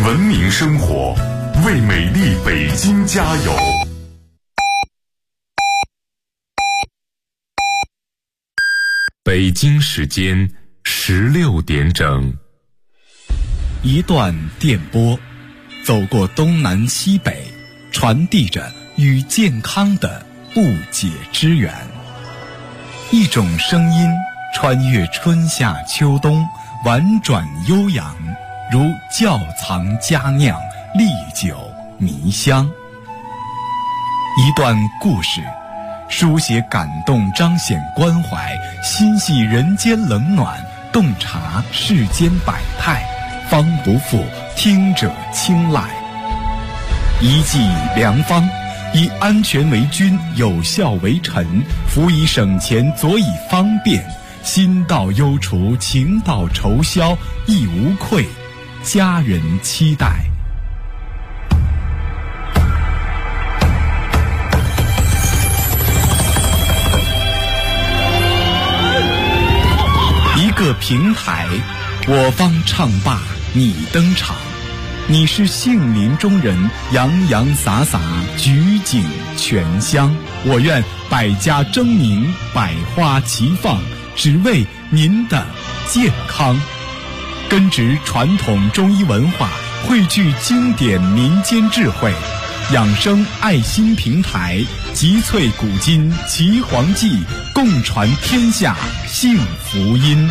文明生活，为美丽北京加油。北京时间16点整。 一段电波，走过东南西北，传递着与健康的不解之缘。一种声音穿越春夏秋冬，婉转悠扬，如窖藏佳酿，历久弥香。一段故事，书写感动，彰显关怀，心系人间冷暖，洞察世间百态，方不负听者青睐。一剂良方，以安全为君，有效为臣，辅以省钱，佐以方便，心到忧除，情到愁消，亦无愧，家人期待。一个平台，我方唱罢你登场，你是杏林中人，洋洋洒洒，举景全香。我愿百家争鸣，百花齐放，只为您的健康。根植传统中医文化，汇聚经典民间智慧，养生爱心平台，集萃古今奇黄记，共传天下幸福音。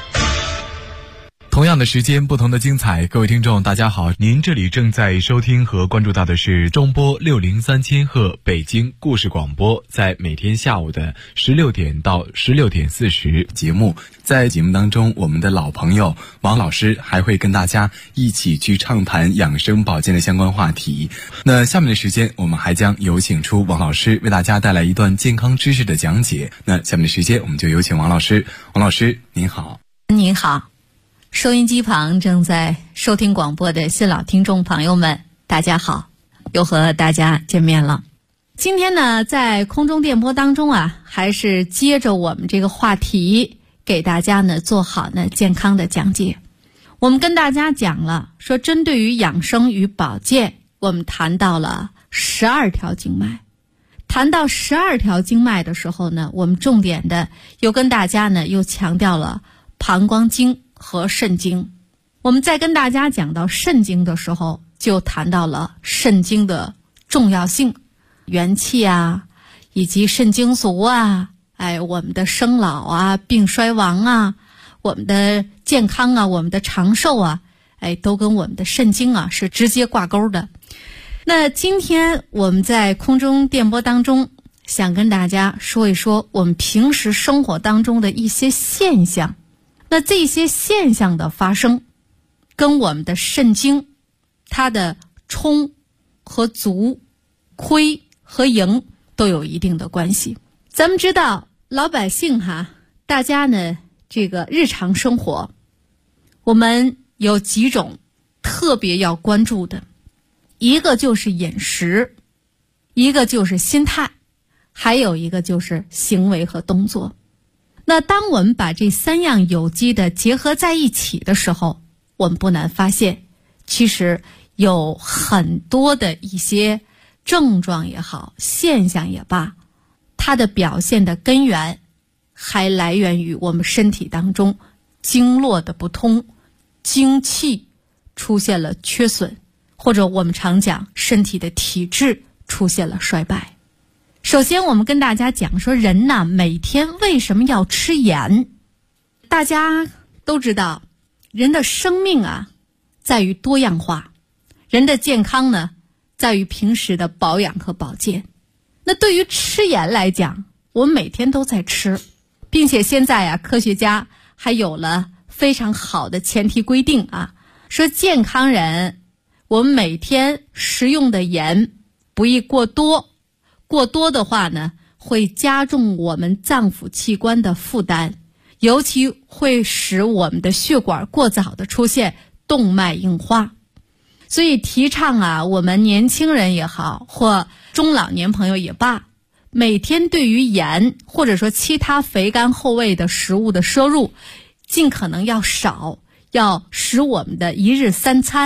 同样的时间，不同的精彩。各位听众大家好，您这里正在收听和关注到的是中波603千赫北京故事广播，在每天下午的16点到16点40节目。在节目当中，我们的老朋友王老师还会跟大家一起去畅谈养生保健的相关话题。那下面的时间，我们还将有请出王老师为大家带来一段健康知识的讲解。那下面的时间，我们就有请王老师。王老师您好。 您好，收音机旁正在收听广播的新老听众朋友们，大家好，又和大家见面了。今天呢，在空中电波当中啊，还是接着我们这个话题，给大家呢做好呢健康的讲解。我们跟大家讲了，说针对于养生与保健，我们谈到了12条经脉。谈到12条经脉的时候呢，我们重点的又跟大家呢又强调了膀胱经和肾经。我们在跟大家讲到肾经的时候，就谈到了肾经的重要性，元气啊，以及肾精足啊，我们的生老啊，病衰亡啊，我们的健康啊，我们的长寿啊，都跟我们的肾经啊是直接挂钩的。那今天我们在空中电波当中，想跟大家说一说我们平时生活当中的一些现象。那这些现象的发生，跟我们的肾经它的充和足、亏和盈都有一定的关系。咱们知道老百姓大家呢这个日常生活，我们有几种特别要关注的，一个就是饮食，一个就是心态，还有一个就是行为和动作。那当我们把这3样有机的结合在一起的时候，我们不难发现，其实有很多的一些症状也好，现象也罢，它的表现的根源还来源于我们身体当中经络的不通，精气出现了缺损，或者我们常讲身体的体质出现了衰败。首先我们跟大家讲说，人呢每天为什么要吃盐？大家都知道，人的生命啊在于多样化，人的健康呢在于平时的保养和保健。那对于吃盐来讲，我们每天都在吃，并且现在科学家还有了非常好的前提规定说健康人我们每天食用的盐不宜过多，过多的话呢会加重我们脏腑器官的负担，尤其会使我们的血管过早的出现动脉硬化。所以提倡我们年轻人也好，或中老年朋友也罢，每天对于盐或者说其他肥甘厚味的食物的摄入尽可能要少，要使我们的一日3餐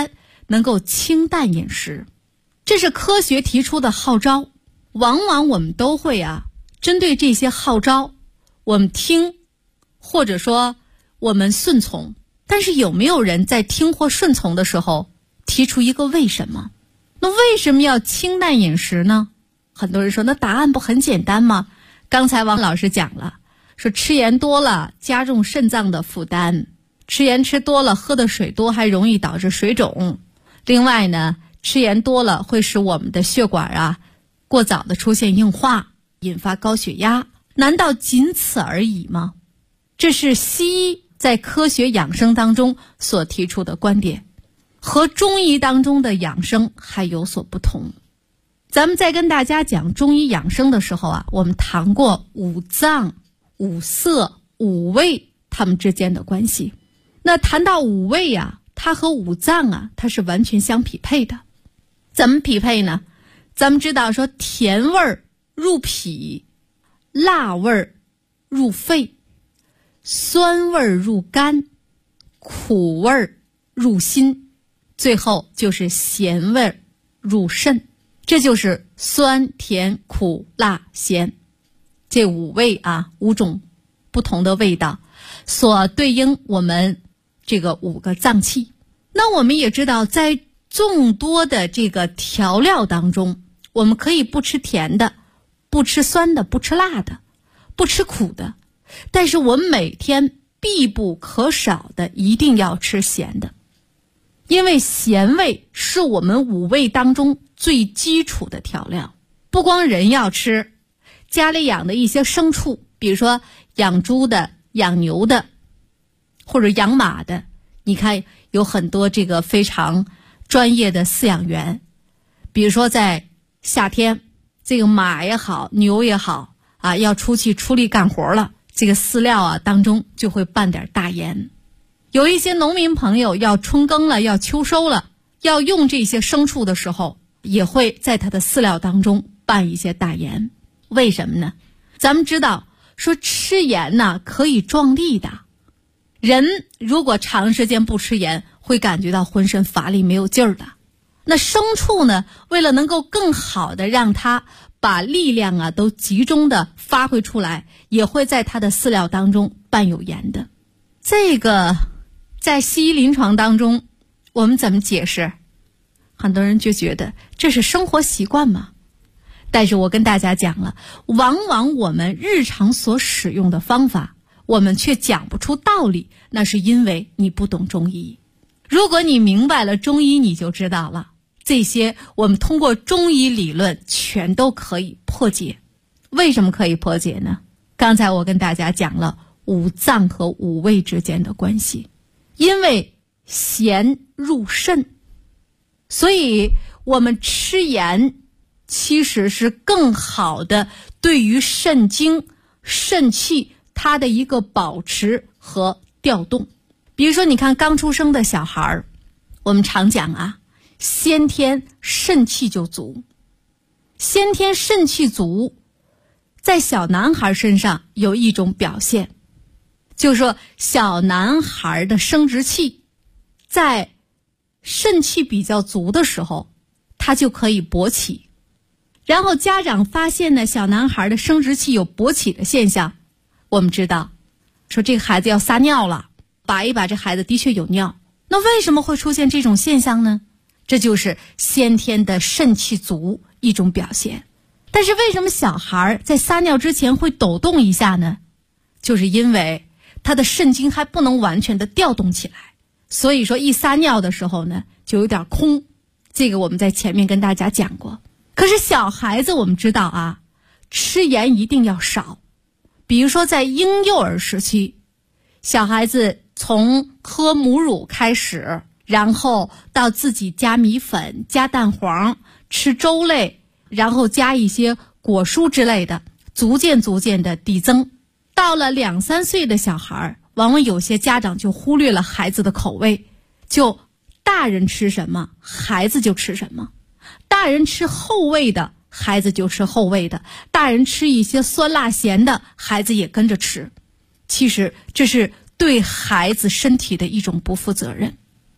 能够清淡饮食。这是科学提出的号召，往往我们都会针对这些号召，我们听，或者说我们顺从。但是有没有人在听或顺从的时候提出一个为什么？那为什么要清淡饮食呢？很多人说那答案不很简单吗？刚才王老师讲了，说吃盐多了加重肾脏的负担，吃盐吃多了喝的水多还容易导致水肿，另外呢吃盐多了会使我们的血管过早的出现硬化，引发高血压。难道仅此而已吗？这是西医在科学养生当中所提出的观点，和中医当中的养生还有所不同。咱们在跟大家讲中医养生的时候我们谈过五脏、五色、五味它们之间的关系。那谈到五味它和五脏它是完全相匹配的。怎么匹配呢？咱们知道说甜味儿入脾，辣味儿入肺，酸味儿入肝，苦味儿入心，最后就是咸味儿入肾。这就是酸甜苦辣咸这五味五种不同的味道所对应我们这个五个脏器。那我们也知道，在众多的这个调料当中，我们可以不吃甜的，不吃酸的，不吃辣的，不吃苦的，但是我们每天必不可少的一定要吃咸的。因为咸味是我们五味当中最基础的调料，不光人要吃，家里养的一些牲畜，比如说养猪的、养牛的或者养马的，你看有很多这个非常专业的饲养员，比如说在夏天，这个马也好，牛也好要出去出力干活了，这个饲料当中就会拌点大盐。有一些农民朋友要春耕了，要秋收了，要用这些牲畜的时候，也会在它的饲料当中拌一些大盐。为什么呢？咱们知道说吃盐可以壮力的，人如果长时间不吃盐，会感觉到浑身乏力没有劲儿的。那牲畜呢，为了能够更好的让它把力量都集中的发挥出来，也会在它的饲料当中拌有盐的。这个在西医临床当中我们怎么解释？很多人就觉得这是生活习惯嘛。但是我跟大家讲了，往往我们日常所使用的方法，我们却讲不出道理，那是因为你不懂中医。如果你明白了中医，你就知道了，这些我们通过中医理论全都可以破解。为什么可以破解呢？刚才我跟大家讲了五脏和五味之间的关系。因为咸入肾，所以我们吃盐其实是更好的对于肾精、肾气它的一个保持和调动。比如说你看刚出生的小孩，我们常讲先天肾气就足。先天肾气足，在小男孩身上有一种表现，就是说小男孩的生殖器在肾气比较足的时候，他就可以勃起。然后家长发现呢，小男孩的生殖器有勃起的现象，我们知道说这个孩子要撒尿了，把一把这孩子的确有尿。那为什么会出现这种现象呢？这就是先天的肾气足一种表现。但是为什么小孩在撒尿之前会抖动一下呢？就是因为他的肾精还不能完全的调动起来，所以说一撒尿的时候呢就有点空。这个我们在前面跟大家讲过。可是小孩子我们知道吃盐一定要少。比如说在婴幼儿时期，小孩子从喝母乳开始，然后到自己加米粉、加蛋黄、吃粥类，然后加一些果蔬之类的，逐渐的递增。到了2-3岁的小孩，往往有些家长就忽略了孩子的口味，就大人吃什么孩子就吃什么，大人吃厚味的孩子就吃厚味的，大人吃一些酸辣咸的孩子也跟着吃。其实这是对孩子身体的一种不负责任。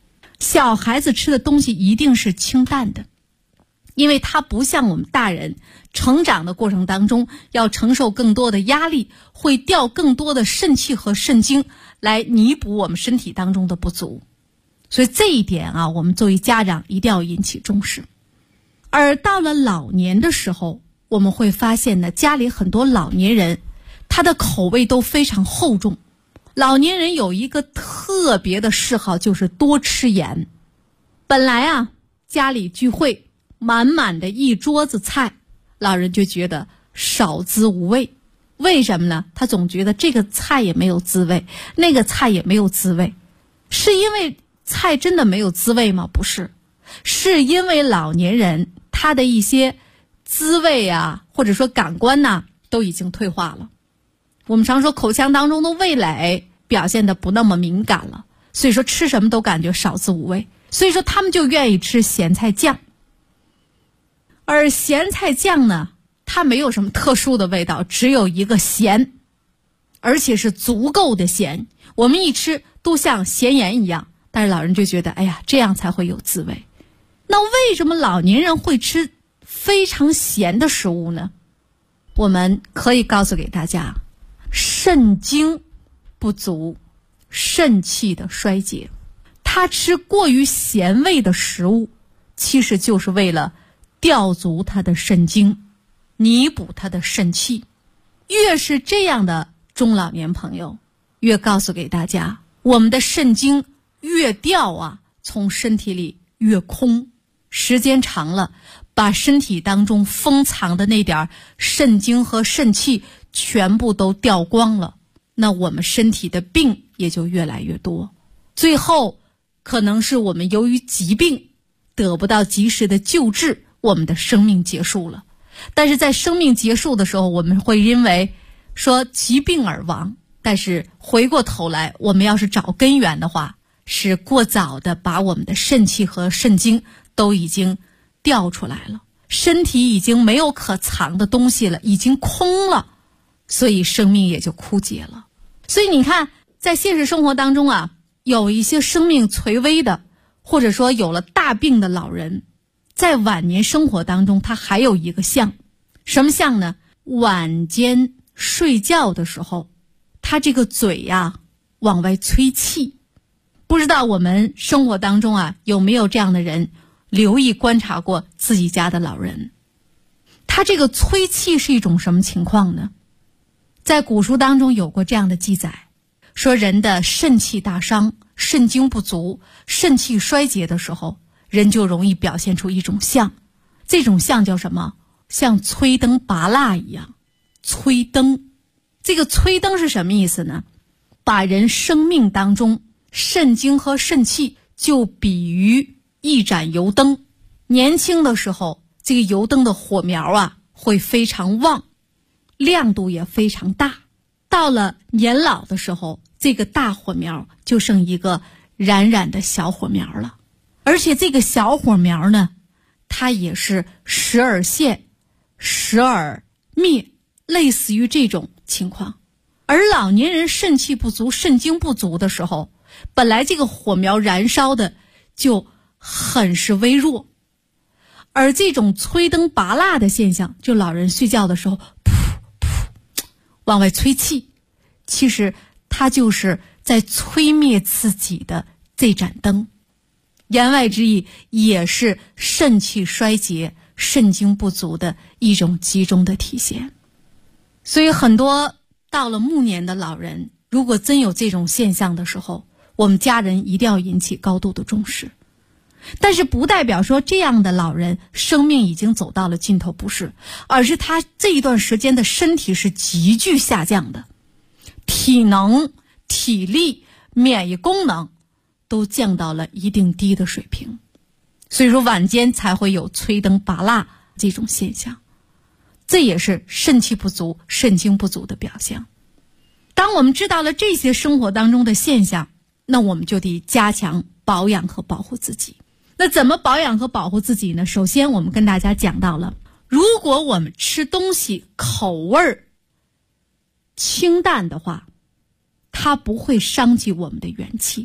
小孩子吃的东西一定是清淡的，因为他不像我们大人成长的过程当中要承受更多的压力，会掉更多的肾气和肾精来弥补我们身体当中的不足。所以这一点啊，我们作为家长一定要引起重视。而到了老年的时候，我们会发现呢，家里很多老年人他的口味都非常厚重。老年人有一个特别的嗜好，就是多吃盐。本来啊，家里聚会满满的一桌子菜，老人就觉得少滋无味。为什么呢？他总觉得这个菜也没有滋味，那个菜也没有滋味。是因为菜真的没有滋味吗？不是，是因为老年人他的一些滋味啊，或者说感官呐，都已经退化了。我们常说口腔当中的味蕾表现得不那么敏感了，所以说吃什么都感觉少滋无味，所以说他们就愿意吃咸菜酱。而咸菜酱呢，它没有什么特殊的味道，只有一个咸，而且是足够的咸，我们一吃都像咸盐一样，但是老人就觉得哎呀，这样才会有滋味。那为什么老年人会吃非常咸的食物呢？我们可以告诉给大家，肾精不足，肾气的衰竭。他吃过于咸味的食物，其实就是为了吊足他的肾精，弥补他的肾气。越是这样的中老年朋友，越告诉给大家，我们的肾精越吊啊，从身体里越空，时间长了，把身体当中封藏的那点肾精和肾气全部都掉光了，那我们身体的病也就越来越多，最后可能是我们由于疾病得不到及时的救治，我们的生命结束了。但是在生命结束的时候，我们会因为说疾病而亡，但是回过头来，我们要是找根源的话，是过早的把我们的肾气和肾精都已经掉出来了，身体已经没有可藏的东西了，已经空了，所以生命也就枯竭了。所以你看，在现实生活当中啊，有一些生命垂危的，或者说有了大病的老人，在晚年生活当中，他还有一个象，什么象呢？晚间睡觉的时候，他这个嘴呀往外吹气。不知道我们生活当中啊有没有这样的人，留意观察过自己家的老人。他这个吹气是一种什么情况呢？在古书当中有过这样的记载，说人的肾气大伤，肾精不足，肾气衰竭的时候，人就容易表现出一种象，这种象叫什么？像吹灯拔蜡一样。吹灯，这个吹灯是什么意思呢？把人生命当中肾精和肾气就比喻一盏油灯。年轻的时候，这个油灯的火苗啊会非常旺，亮度也非常大。到了年老的时候，这个大火苗就剩一个冉冉的小火苗了。而且这个小火苗呢，它也是时而现，时而灭，类似于这种情况。而老年人肾气不足，肾精不足的时候，本来这个火苗燃烧的就很是微弱，而这种吹灯拔蜡的现象，就老人睡觉的时候噗噗往外吹气，其实他就是在吹灭自己的这盏灯。言外之意也是肾气衰竭，肾精不足的一种集中的体现。所以很多到了暮年的老人，如果真有这种现象的时候，我们家人一定要引起高度的重视。但是不代表说这样的老人生命已经走到了尽头，不是，而是他这一段时间的身体是急剧下降的，体能、体力、免疫功能都降到了一定低的水平，所以说晚间才会有吹灯拔蜡这种现象，这也是肾气不足、肾精不足的表现。当我们知道了这些生活当中的现象，那我们就得加强保养和保护自己。那怎么保养和保护自己呢？首先我们跟大家讲到了，如果我们吃东西口味清淡的话，它不会伤及我们的元气。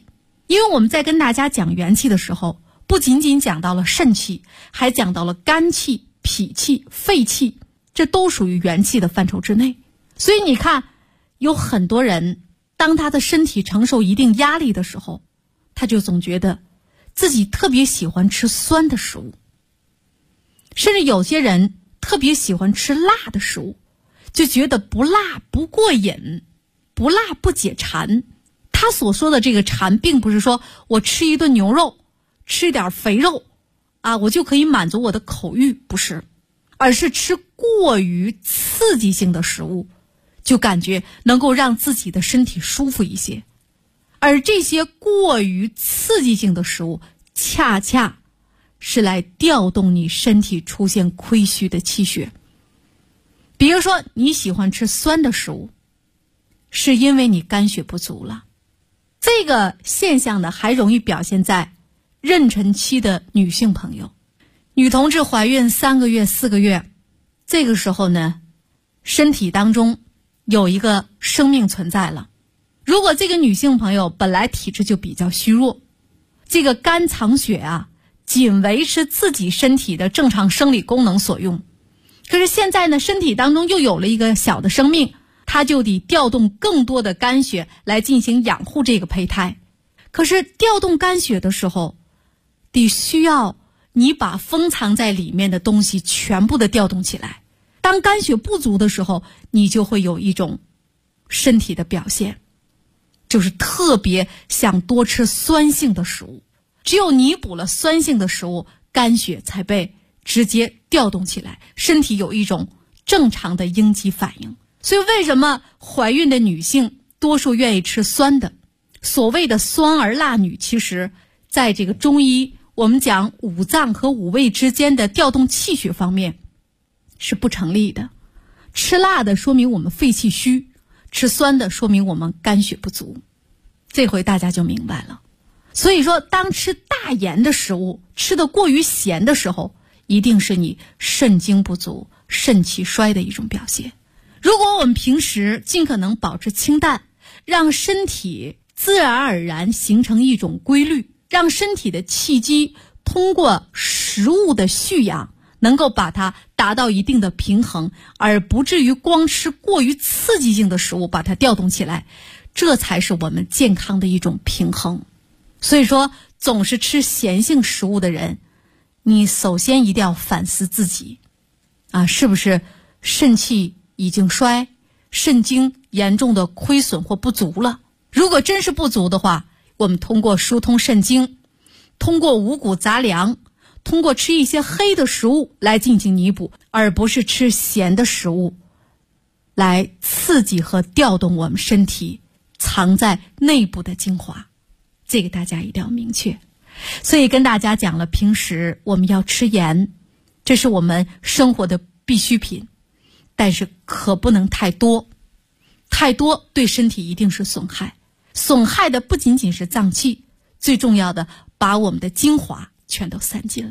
因为我们在跟大家讲元气的时候，不仅仅讲到了肾气，还讲到了肝气、脾气、肺气，这都属于元气的范畴之内。所以你看，有很多人当他的身体承受一定压力的时候，他就总觉得自己特别喜欢吃酸的食物，甚至有些人特别喜欢吃辣的食物，就觉得不辣不过瘾，不辣不解馋。他所说的这个馋，并不是说我吃一顿牛肉，吃一点肥肉啊，我就可以满足我的口欲，不是，而是吃过于刺激性的食物，就感觉能够让自己的身体舒服一些。而这些过于刺激性的食物，恰恰是来调动你身体出现亏虚的气血。比如说你喜欢吃酸的食物，是因为你肝血不足了。这个现象呢，还容易表现在妊娠期的女性朋友。女同志怀孕3个月、4个月，这个时候呢，身体当中有一个生命存在了。如果这个女性朋友本来体质就比较虚弱，这个肝藏血啊，仅维持自己身体的正常生理功能所用。可是现在呢，身体当中又有了一个小的生命，它就得调动更多的肝血来进行养护这个胚胎。可是调动肝血的时候，得需要你把封藏在里面的东西全部的调动起来。当肝血不足的时候，你就会有一种身体的表现，就是特别想多吃酸性的食物。只有弥补了酸性的食物，肝血才被直接调动起来，身体有一种正常的应激反应。所以为什么怀孕的女性多数愿意吃酸的？所谓的酸儿辣女，其实在这个中医我们讲五脏和五味之间的调动气血方面是不成立的。吃辣的说明我们肺气虚，吃酸的说明我们肝血不足。这回大家就明白了。所以说，当吃大盐的食物吃得过于咸的时候，一定是你肾精不足、肾气衰的一种表现。如果我们平时尽可能保持清淡，让身体自然而然形成一种规律，让身体的气机通过食物的蓄养能够把它达到一定的平衡，而不至于光吃过于刺激性的食物把它调动起来，这才是我们健康的一种平衡。所以说，总是吃咸性食物的人，你首先一定要反思自己啊，是不是肾气已经衰，肾精严重的亏损或不足了。如果真是不足的话，我们通过疏通肾精，通过五谷杂粮，通过吃一些黑的食物来进行弥补，而不是吃咸的食物来刺激和调动我们身体藏在内部的精华。这个大家一定要明确。所以跟大家讲了，平时我们要吃盐，这是我们生活的必需品，但是可不能太多，太多对身体一定是损害。损害的不仅仅是脏器，最重要的把我们的精华全都散尽了。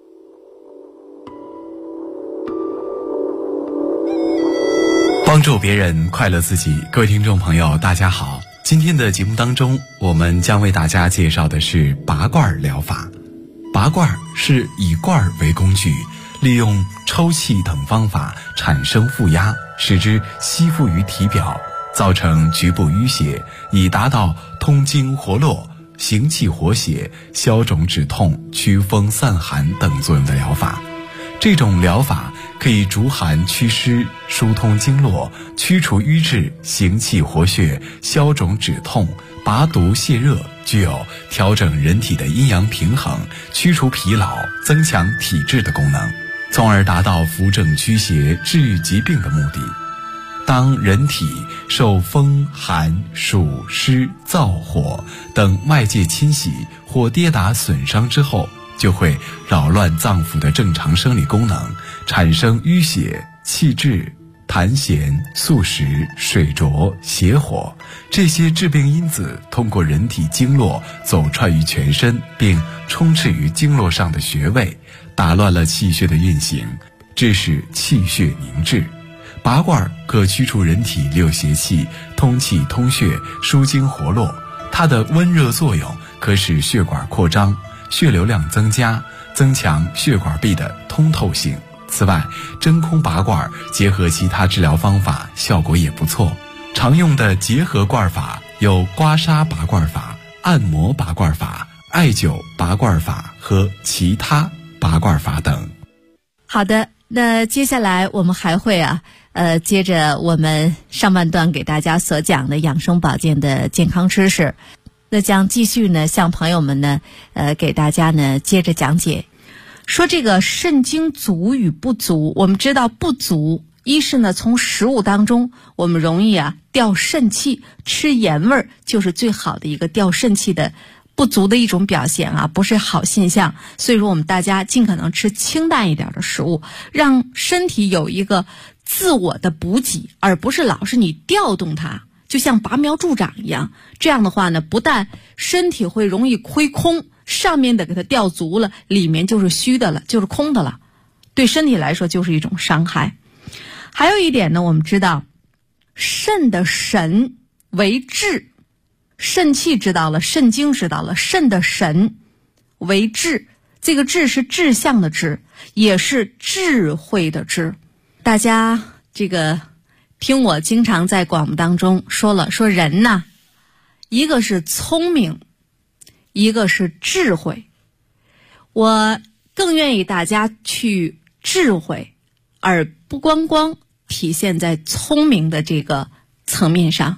帮助别人，快乐自己。各位听众朋友大家好，今天的节目当中，我们将为大家介绍的是拔罐疗法。拔罐是以罐为工具，利用抽气等方法产生负压，使之吸附于体表，造成局部淤血，以达到通经活络、行气活血、消肿止痛、祛风散寒等作用的疗法。这种疗法可以逐寒祛湿、疏通经络、驱除瘀滞、行气活血、消肿止痛、拔毒泻热，具有调整人体的阴阳平衡、驱除疲劳、增强体质的功能，从而达到扶正驱邪、治愈疾病的目的。当人体受风、寒、暑、湿、燥、火等外界侵袭或跌打损伤之后，就会扰乱脏腑的正常生理功能，产生淤血、气滞、痰涎、宿食、水浊、邪火，这些致病因子通过人体经络走串于全身，并充斥于经络上的穴位，打乱了气血的运行，致使气血凝滞。拔罐可驱除人体六邪气，通气通血，舒经活络。它的温热作用可使血管扩张，血流量增加，增强血管壁的通透性。此外，真空拔罐结合其他治疗方法，效果也不错。常用的结合罐法有刮痧拔罐法、按摩拔罐法、艾灸拔罐法和其他拔罐法等。 好的，那接下来我们还会接着我们上半段给大家所讲的养生保健的健康知识，那将继续呢向朋友们呢给大家呢接着讲解。说这个肾精足与不足，我们知道不足，一是呢从食物当中我们容易掉肾气，吃盐味就是最好的一个掉肾气的不足的一种表现不是好现象。所以说我们大家尽可能吃清淡一点的食物，让身体有一个自我的补给，而不是老是你调动它，就像拔苗助长一样。这样的话呢，不但身体会容易亏空，上面的给它调足了，里面就是虚的了，就是空的了，对身体来说就是一种伤害。还有一点呢，我们知道肾的神为志，肾气知道了，肾精知道了，肾的神为志，这个志是志向的志，也是智慧的智。大家这个听我经常在广播当中说了，说人呐，一个是聪明，一个是智慧。我更愿意大家去智慧，而不光体现在聪明的这个层面上。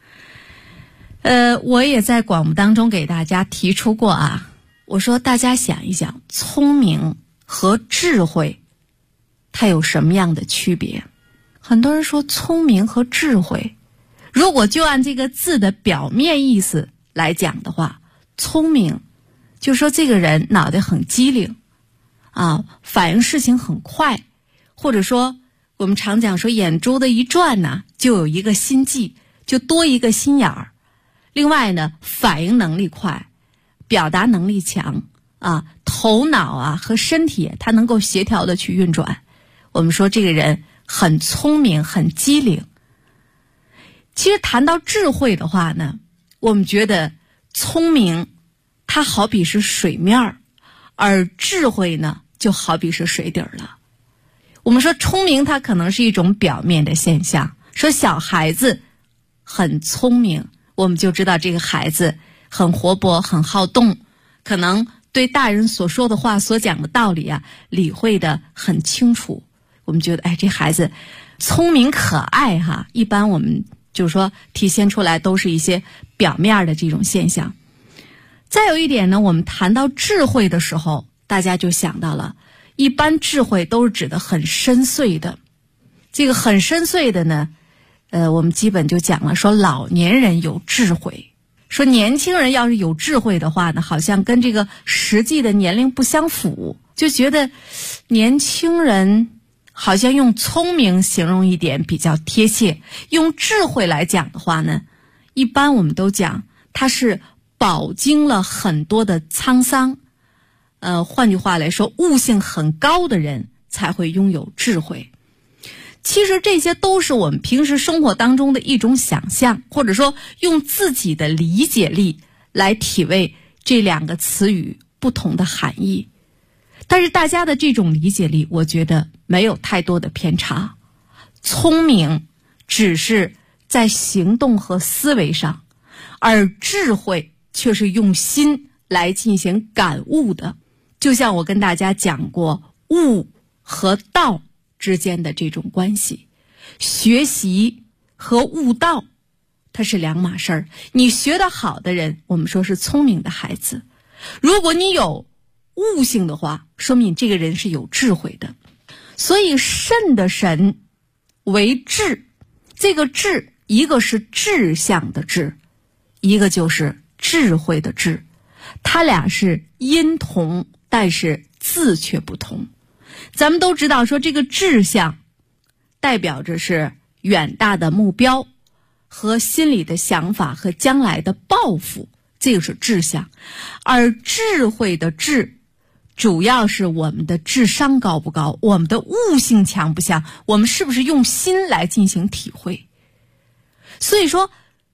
我也在广播当中给大家提出过我说大家想一想，聪明和智慧它有什么样的区别？很多人说聪明和智慧，如果就按这个字的表面意思来讲的话，聪明就说这个人脑袋很机灵反应事情很快，或者说我们常讲说眼珠子一转就有一个心计，就多一个心眼儿。另外呢，反应能力快，表达能力强头脑和身体它能够协调的去运转。我们说这个人很聪明，很机灵。其实谈到智慧的话呢，我们觉得聪明它好比是水面，而智慧呢就好比是水底了。我们说聪明它可能是一种表面的现象，说小孩子很聪明，我们就知道这个孩子很活泼，很好动，可能对大人所说的话，所讲的道理理会的很清楚。我们觉得这孩子聪明可爱一般我们就是说体现出来都是一些表面的这种现象。再有一点呢，我们谈到智慧的时候，大家就想到了，一般智慧都是指的很深邃的。这个很深邃的呢，我们基本就讲了，说老年人有智慧，说年轻人要是有智慧的话呢，好像跟这个实际的年龄不相符，就觉得年轻人好像用聪明形容一点比较贴切，用智慧来讲的话呢，一般我们都讲他是饱经了很多的沧桑，换句话来说，悟性很高的人才会拥有智慧。其实这些都是我们平时生活当中的一种想象，或者说用自己的理解力来体味这两个词语不同的含义。但是大家的这种理解力，我觉得没有太多的偏差。聪明只是在行动和思维上，而智慧却是用心来进行感悟的。就像我跟大家讲过，悟和道之间的这种关系，学习和悟道它是两码事儿。你学得好的人，我们说是聪明的孩子，如果你有悟性的话，说明这个人是有智慧的。所以肾的神为志，这个志一个是志向的志，一个就是智慧的智，它俩是音同，但是字却不同。咱们都知道说这个志向代表着是远大的目标和心里的想法和将来的抱负，这个是志向。而智慧的智主要是我们的智商高不高，我们的悟性强不强，我们是不是用心来进行体会。所以说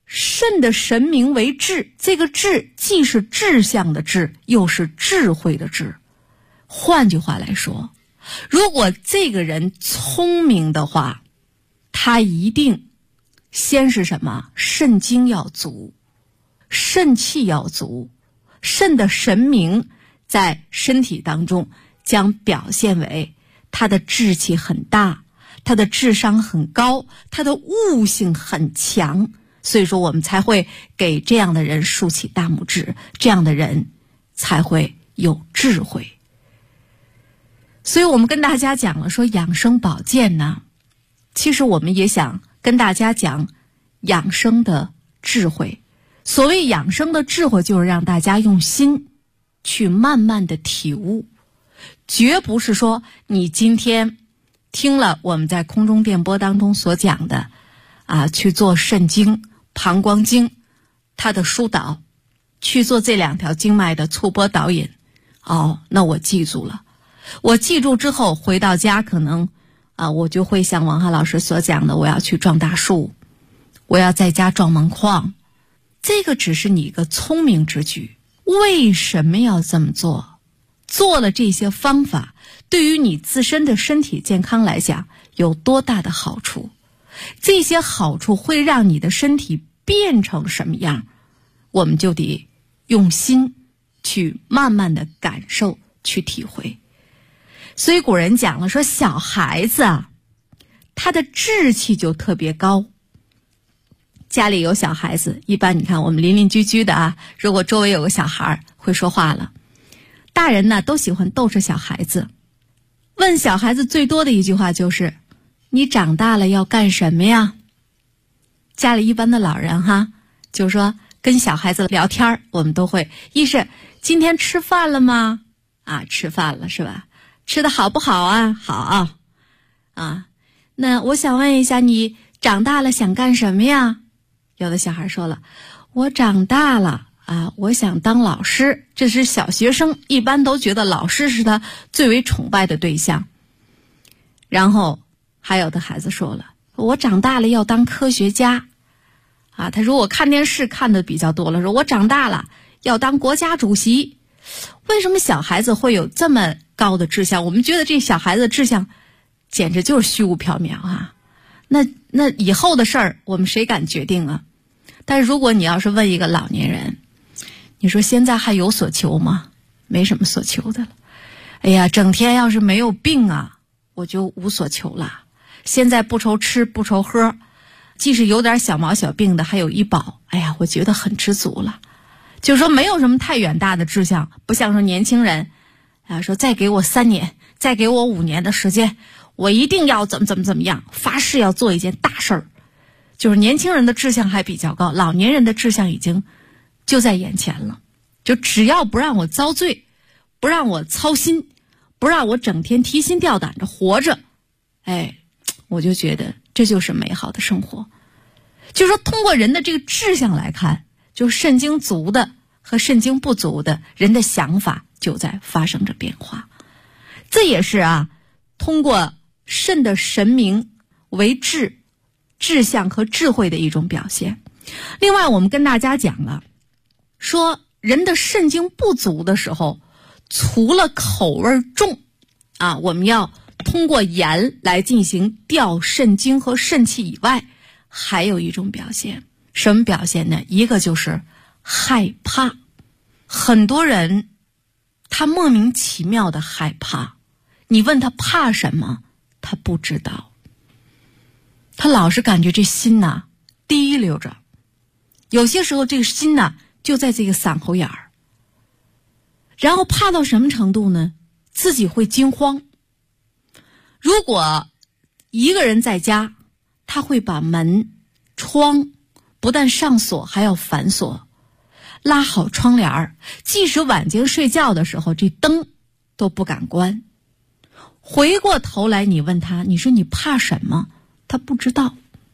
肾的神明为志，这个志既是志向的志，又是智慧的智。换句话来说，如果这个人聪明的话，他一定先是什么？肾精要足，肾气要足，肾的神明在身体当中将表现为他的志气很大，他的智商很高，他的悟性很强。所以说我们才会给这样的人竖起大拇指，这样的人才会有智慧。所以我们跟大家讲了说养生保健呢，其实我们也想跟大家讲养生的智慧。所谓养生的智慧，就是让大家用心去慢慢的体悟，绝不是说你今天听了我们在空中电波当中所讲的去做肾经、膀胱经它的疏导，去做这2条经脉的促波导引。那我记住了，我记住之后回到家可能我就会像王浩老师所讲的，我要去撞大树，我要在家撞门框。这个只是你一个聪明之举。为什么要这么做？做了这些方法，对于你自身的身体健康来讲有多大的好处？这些好处会让你的身体变成什么样？我们就得用心去慢慢的感受，去体会。所以古人讲了，说小孩子他的志气就特别高。家里有小孩子，一般你看我们邻邻居居的如果周围有个小孩会说话了，大人呢都喜欢逗着小孩子。问小孩子最多的一句话就是，你长大了要干什么呀？家里一般的老人就是说跟小孩子聊天，我们都会一是今天吃饭了吗？吃饭了是吧？吃的好不好啊？好那我想问一下，你长大了想干什么呀？有的小孩说了，我长大了我想当老师。这是小学生，一般都觉得老师是他最为崇拜的对象。然后还有的孩子说了，我长大了要当科学家他说我看电视看的比较多了，说我长大了要当国家主席。为什么小孩子会有这么高的志向？我们觉得这小孩子的志向简直就是虚无缥缈那以后的事儿我们谁敢决定啊？但是如果你要是问一个老年人，你说现在还有所求吗？没什么所求的了。哎呀，整天要是没有病我就无所求了。现在不愁吃不愁喝，即使有点小毛小病的还有医保，哎呀，我觉得很知足了。就是说没有什么太远大的志向，不像说年轻人说再给我3年，再给我5年的时间，我一定要怎么样，发誓要做一件大事儿。就是年轻人的志向还比较高，老年人的志向已经就在眼前了。就只要不让我遭罪，不让我操心，不让我整天提心吊胆着活着，我就觉得这就是美好的生活。就是说通过人的这个志向来看，就是肾精足的和肾精不足的人的想法就在发生着变化。这也是通过肾的神明为志向和智慧的一种表现。另外我们跟大家讲了，说人的肾精不足的时候，除了口味重我们要通过盐来进行调肾精和肾气以外，还有一种表现。什么表现呢？一个就是害怕。很多人他莫名其妙的害怕，你问他怕什么，他不知道。他老是感觉这心提溜着，有些时候这个心就在这个嗓喉眼儿。然后怕到什么程度呢？自己会惊慌。如果一个人在家，他会把门窗不但上锁还要反锁，拉好窗帘儿，即使晚间睡觉的时候这灯都不敢关。回过头来你问他，你说你怕什么？他不知道。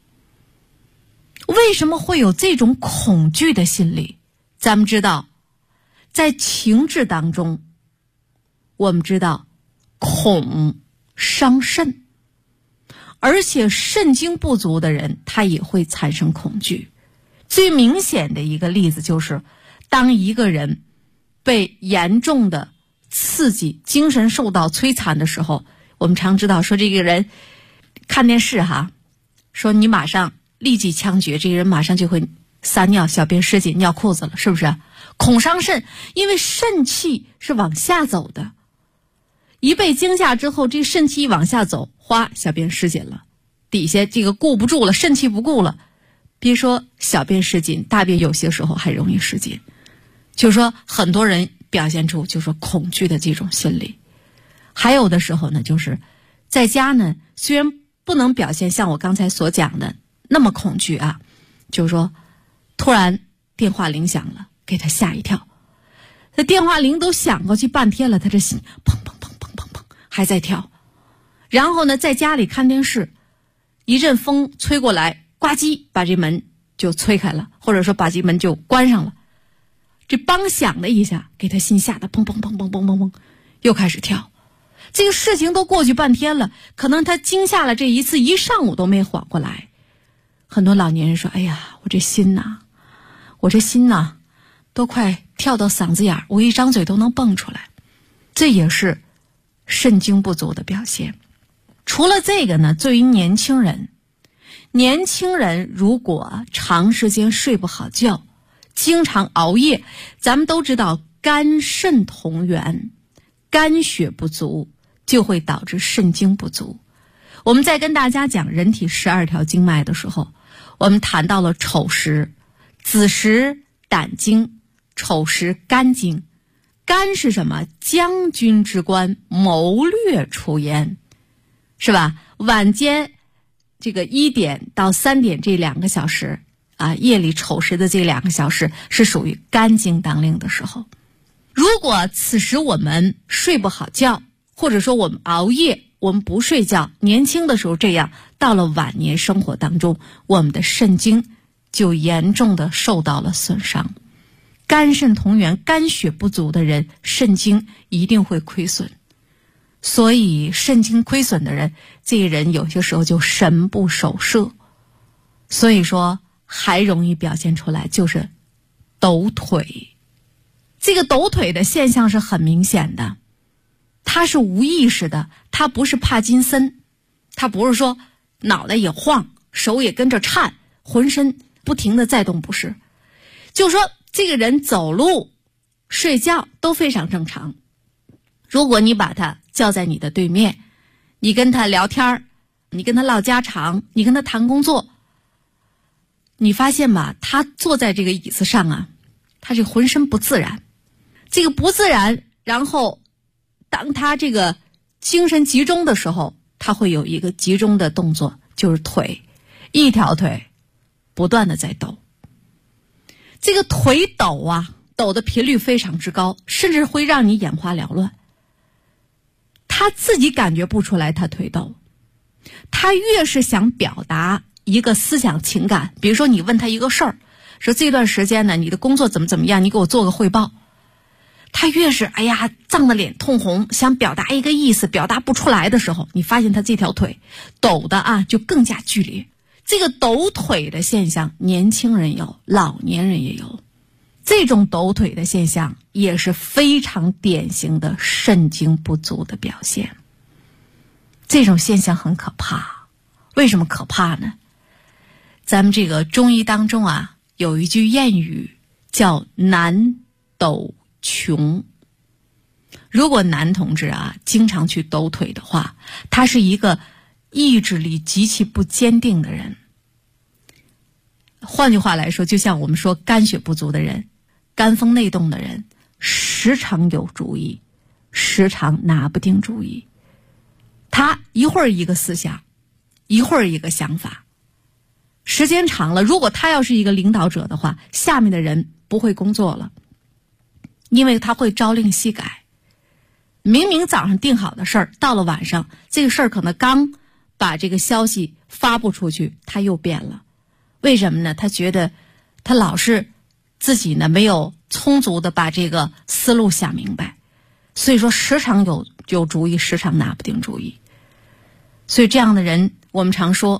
为什么会有这种恐惧的心理？咱们知道在情志当中，我们知道恐伤肾，而且肾精不足的人他也会产生恐惧。 最明显的一个例子就是，当一个人被严重的刺激，精神受到摧残的时候，我们常知道说这个人看电视说你马上立即枪决，这个人马上就会撒尿、小便失禁、尿裤子了，是不是？恐伤肾，因为肾气是往下走的，一被惊吓之后，这肾气往下走，哗，小便失禁了，底下这个顾不住了，肾气不顾了，别说小便失禁，大便有些时候还容易失禁。就是说很多人表现出就是说恐惧的这种心理。还有的时候呢，就是在家呢，虽然不能表现像我刚才所讲的那么恐惧就是说突然电话铃响了，给他吓一跳，这电话铃都响过去半天了，他这心砰砰砰砰砰砰还在跳。然后呢，在家里看电视，一阵风吹过来，呱唧把这门就吹开了，或者说把这门就关上了，这梆响的一下，给他心吓得砰砰砰砰砰砰砰又开始跳。这个事情都过去半天了，可能他惊吓了这一次，一上午都没缓过来。很多老年人说，哎呀，我这心呐都快跳到嗓子眼，我一张嘴都能蹦出来。这也是肾精不足的表现。除了这个呢，对于年轻人如果长时间睡不好觉，经常熬夜，咱们都知道肝肾同源，肝血不足就会导致肾精不足。我们在跟大家讲人体12条经脉的时候，我们谈到了丑时、子时胆经，丑时肝经。肝是什么？将军之官，谋略出焉，是吧？晚间这个1点到3点这2个小时夜里丑时的这2个小时是属于肝经当令的时候。如果此时我们睡不好觉，或者说我们熬夜，我们不睡觉，年轻的时候这样，到了晚年生活当中，我们的肾精就严重的受到了损伤。肝肾同源，肝血不足的人，肾精一定会亏损。所以肾精亏损的人，这个人有些时候就神不守舍。所以说还容易表现出来就是抖腿。这个抖腿的现象是很明显的，他是无意识的，他不是帕金森，他不是说脑袋也晃，手也跟着颤，浑身不停的在动，不是。就是说这个人走路睡觉都非常正常，如果你把他叫在你的对面，你跟他聊天，你跟他唠家常，你跟他谈工作，你发现吧，他坐在这个椅子上他这浑身不自然。这个不自然，然后当他这个精神集中的时候，他会有一个集中的动作，就是腿，一条腿不断的在抖。这个腿抖抖的频率非常之高，甚至会让你眼花缭乱。他自己感觉不出来他腿抖，他越是想表达一个思想情感，比如说你问他一个事儿，说这段时间呢你的工作怎么样，你给我做个汇报，他越是涨得脸通红，想表达一个意思，表达不出来的时候，你发现他这条腿抖的就更加剧烈。这个抖腿的现象，年轻人有，老年人也有。这种抖腿的现象也是非常典型的肾精不足的表现。这种现象很可怕。为什么可怕呢？咱们这个中医当中有一句谚语叫男抖穷。如果男同志经常去抖腿的话，他是一个意志力极其不坚定的人。换句话来说，就像我们说肝血不足的人，肝风内动的人，时常有主意，时常拿不定主意。他一会儿一个思想，一会儿一个想法，时间长了，如果他要是一个领导者的话，下面的人不会工作了，因为他会朝令夕改。明明早上定好的事儿，到了晚上，这个事儿可能刚把这个消息发布出去，他又变了。为什么呢？他觉得他老是自己呢没有充足的把这个思路想明白，所以说时常有主意，时常拿不定主意。所以这样的人，我们常说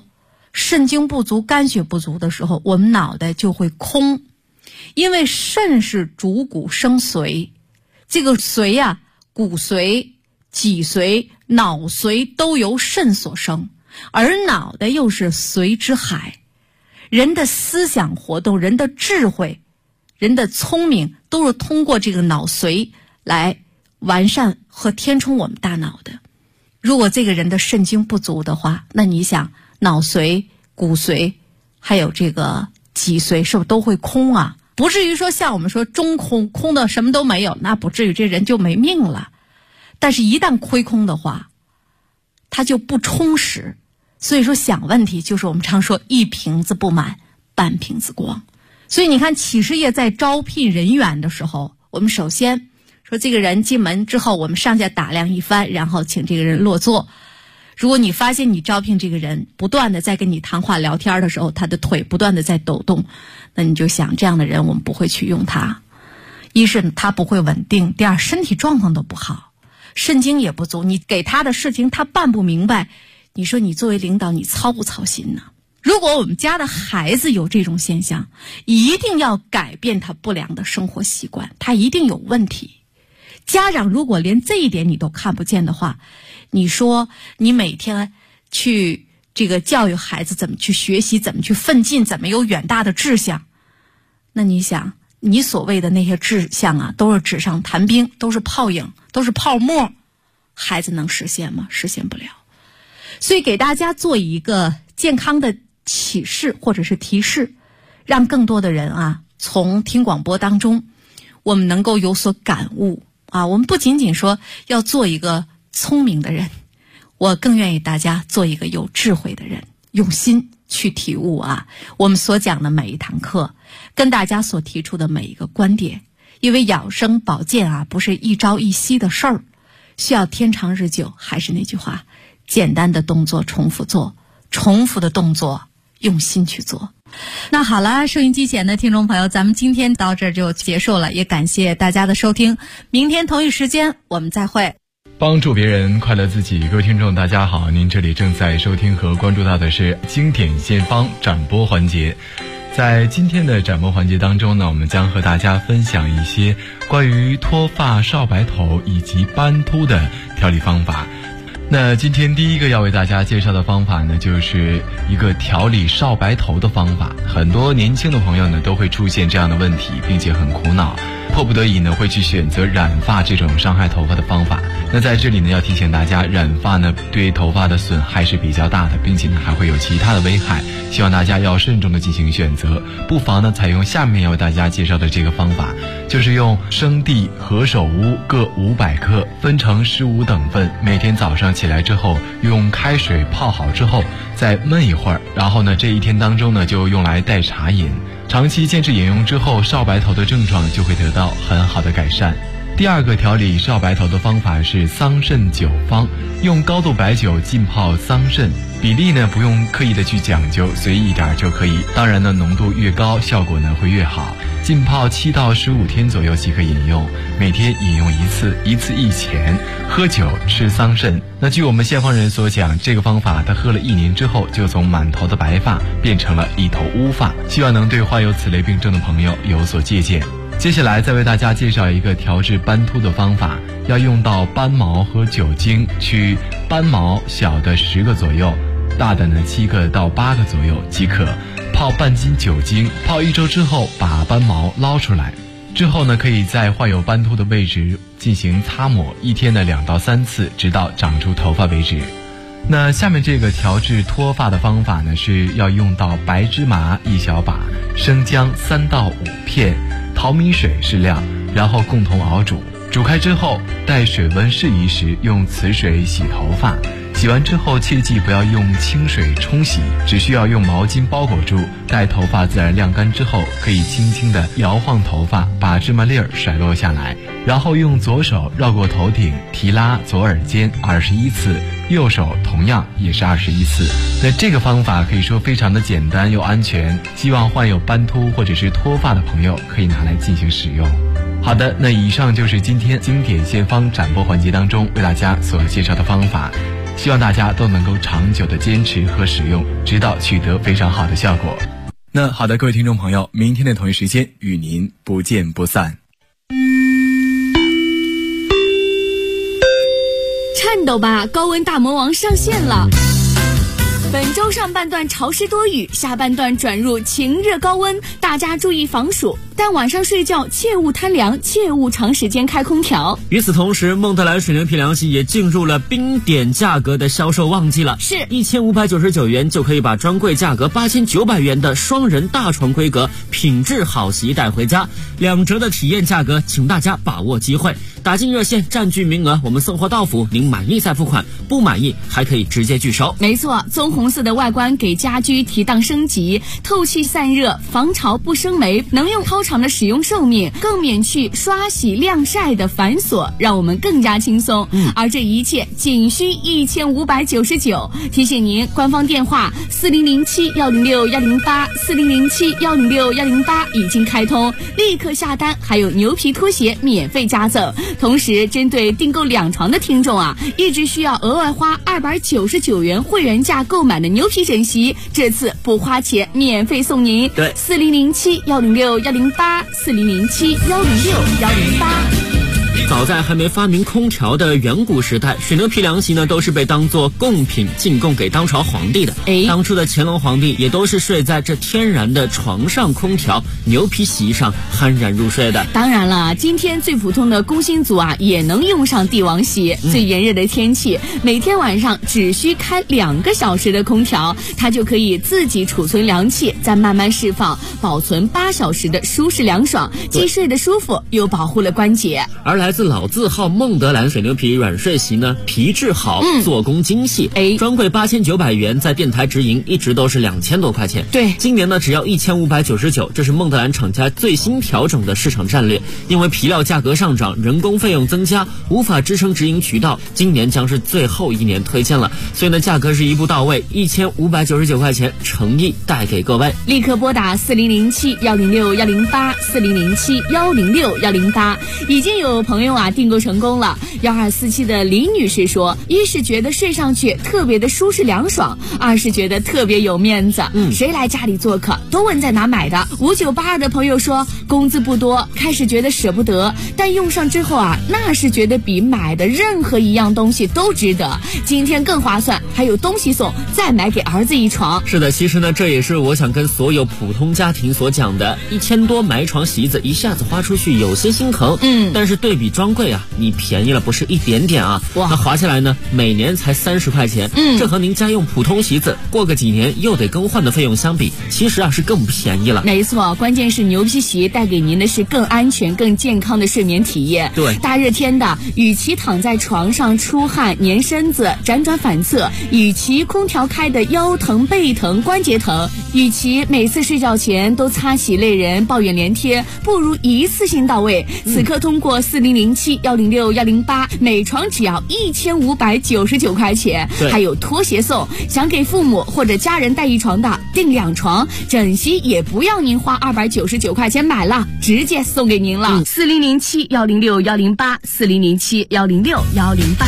肾精不足、肝血不足的时候，我们脑袋就会空，因为肾是主骨生髓，这个髓啊，骨髓、脊髓、脑髓都由肾所生，而脑袋又是髓之海。人的思想活动、人的智慧、人的聪明，都是通过这个脑髓来完善和填充我们大脑的。如果这个人的肾精不足的话，那你想脑髓、骨髓还有这个脊髓是不是都会空啊？不至于说像我们说中空，空的什么都没有，那不至于这人就没命了。但是一旦亏空的话，他就不充实。所以说想问题就是我们常说一瓶子不满半瓶子光。所以你看企事业在招聘人员的时候，我们首先说这个人进门之后，我们上下打量一番，然后请这个人落座。如果你发现你招聘这个人不断的在跟你谈话聊天的时候，他的腿不断的在抖动，那你就想这样的人我们不会去用他。一是他不会稳定，第二身体状况都不好，肾精也不足，你给他的事情他办不明白，你说你作为领导你操不操心呢？如果我们家的孩子有这种现象，一定要改变他不良的生活习惯，他一定有问题。家长如果连这一点你都看不见的话，你说你每天去这个教育孩子怎么去学习，怎么去奋进，怎么有远大的志向，那你想你所谓的那些志向啊，都是纸上谈兵，都是泡影，都是泡沫，孩子能实现吗？实现不了。所以给大家做一个健康的启示或者是提示，让更多的人啊从听广播当中我们能够有所感悟啊。我们不仅仅说要做一个聪明的人，我更愿意大家做一个有智慧的人，用心去体悟啊我们所讲的每一堂课，跟大家所提出的每一个观点。因为养生保健啊不是一朝一夕的事儿，需要天长日久。还是那句话，简单的动作重复做，重复的动作用心去做。那好了，收音机前的听众朋友，咱们今天到这儿就结束了，也感谢大家的收听。明天同一时间我们再会。 帮助别人，快乐自己。各位听众大家好，您这里正在收听和关注到的是经典先锋展播环节。在今天的展播环节当中呢，我们将和大家分享一些关于脱发、少白头以及斑秃的调理方法。那今天第一个要为大家介绍的方法呢，就是一个调理少白头的方法。很多年轻的朋友呢都会出现这样的问题，并且很苦恼，迫不得已呢会去选择染发这种伤害头发的方法。那在这里呢要提醒大家，染发呢对头发的损害是比较大的，并且呢还会有其他的危害，希望大家要慎重的进行选择。不妨呢采用下面要为大家介绍的这个方法，就是用生地、何首乌各500克，分成15等份，每天早上起来之后用开水泡好之后再焖一会儿，然后呢这一天当中呢就用来代茶饮。长期坚持饮用之后，少白头的症状就会得到很好的改善。第二个调理少白头的方法是桑葚酒方，用高度白酒浸泡桑葚，比例呢不用刻意的去讲究，随意一点就可以。当然呢浓度越高效果呢会越好。浸泡7到15天左右即可饮用，每天饮用一次，一次1钱，喝酒吃桑葚。那据我们先锋人所讲，这个方法他喝了1年之后，就从满头的白发变成了一头乌发，希望能对患有此类病症的朋友有所借鉴。接下来再为大家介绍一个调治斑秃的方法，要用到斑毛和酒精，取斑毛小的10个左右，大的呢7个到8个左右即可，泡半斤酒精，泡1周之后把斑毛捞出来，之后呢可以在患有斑秃的位置进行擦抹，一天的2到3次，直到长出头发为止。那下面这个调治脱发的方法呢，是要用到白芝麻1小把，生姜3到5片，淘米水适量，然后共同熬煮。煮开之后，待水温适宜时，用此水洗头发。洗完之后切记不要用清水冲洗，只需要用毛巾包裹住，待头发自然晾干之后，可以轻轻地摇晃头发，把芝麻粒儿甩落下来，然后用左手绕过头顶提拉左耳尖21次，右手同样也是21次。那这个方法可以说非常的简单又安全，希望患有斑秃或者是脱发的朋友可以拿来进行使用。好的，那以上就是今天经典先锋展播环节当中为大家所介绍的方法。 希望大家都能够长久的坚持和使用，直到取得非常好的效果。 那好的，各位听众朋友，明天的同一时间与您不见不散。 颤抖吧，高温大魔王上线了。本周上半段潮湿多雨，下半段转入晴热高温，大家注意防暑。但晚上睡觉切勿贪凉，切勿长时间开空调。 与此同时，梦德兰水牛皮凉席也进入了冰点价格的销售旺季了。 是 1599元就可以把专柜价格8900元的双人大床规格品质好席带回家，2折的体验价格，请大家把握机会，打进热线占据名额，我们送货到府，您满意再付款，不满意还可以直接拒收。 没错，棕红色的外观给家居提档升级，透气散热，防潮不生霉，能用超长的使用寿命，更免去刷洗晾晒的繁琐，让我们更加轻松。而这一切仅需1599。提醒您，官方电话4007-106-108，4007-106-108已经开通，立刻下单，还有牛皮拖鞋免费加赠。同时，针对订购2床的听众啊，一直需要额外花299元会员价购买的牛皮枕席，这次不花钱免费送您。 对 ，4007-106-108，4007-106-108。 早在还没发明空调的远古时代，水牛皮凉席呢都是被当作贡品进贡给当朝皇帝的。当初的乾隆皇帝也都是睡在这天然的床上空调牛皮席上酣然入睡的。 当然了，今天最普通的工薪族啊也能用上帝王席。最炎热的天气，每天晚上只需开2个小时的空调，它就可以自己储存凉气，再慢慢释放，保存8小时的舒适凉爽，既睡得舒服又保护了关节。 而来自老字号梦德兰水牛皮软睡席呢，皮质好，做工精细，专柜8900元，在电台直营一直都是2000多块钱。 对， 今年呢只要1599，这是梦德兰厂家最新调整的市场战略。因为皮料价格上涨，人工费用增加，无法支撑直营渠道，今年将是最后1年推荐了，所以呢价格是一步到位，1599块钱，诚意带给各位。 立刻拨打4007-106-108，4007-106-108。已经有朋友订购成功了。1247的李女士说，一是觉得睡上去特别的舒适凉爽，二是觉得特别有面子。谁来家里做客都问在哪买的。5982的朋友说，工资不多，开始觉得舍不得，但用上之后那是觉得比买的任何一样东西都值得。今天更划算，还有东西送，再买给儿子1床。 是的，其实呢这也是我想跟所有普通家庭所讲的，1000多买一床席子，一下子花出去有些心疼。但是对比专柜你便宜了不是一点点啊。那划下来呢，每年才30块钱。这和您家用普通席子过个几年又得更换的费用相比，其实是更便宜了。 没错，关键是牛皮席带给您的是更安全更健康的睡眠体验。 对， 大热天的，与其躺在床上出汗粘身子辗转反侧，与其空调开的腰疼背疼关节疼，与其每次睡觉前都擦洗泪人抱怨连天，不如一次性到位。此刻通过4007-106-108，每床只要1599块钱，还有拖鞋送。想给父母或者家人带1床的，订2床，枕席也不要您花299块钱买了，直接送给您了。4007-106-108， 4007-106-108。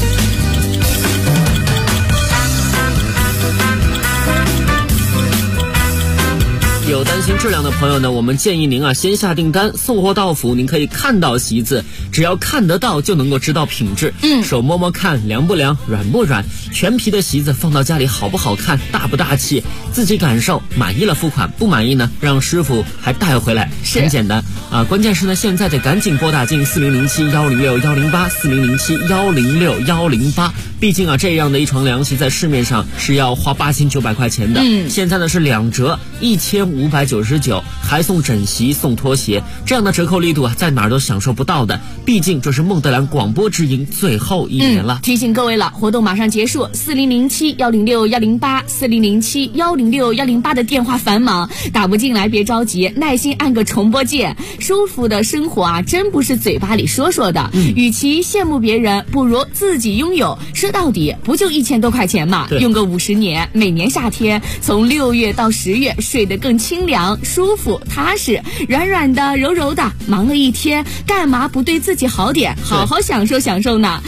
有担心质量的朋友呢，我们建议您先下订单，送货到府，您可以看到席子，只要看得到就能够知道品质。手摸摸看凉不凉，软不软，全皮的席子放到家里好不好看，大不大气，自己感受，满意了付款，不满意呢让师傅还带回来，很简单关键是呢现在得赶紧拨打进4007-106-108， 4007-106-108。毕竟这样的一床凉席在市面上是要花8900块钱的，现在呢是2折，1599，还送枕席送拖鞋，这样的折扣力度在哪儿都享受不到的。毕竟这是梦德兰广播直营最后1年了。 提醒各位了，活动马上结束，4007-106-108， 4007-106-108的电话繁忙，打不进来别着急，耐心按个重播键。舒服的生活真不是嘴巴里说说的，与其羡慕别人，不如自己拥有。说到底不就1000多块钱嘛，用个50年，每年夏天从6月到10月睡得更清凉。 凉、舒服、踏实，软软的、柔柔的。忙了一天，干嘛不对自己好点，好好享受享受呢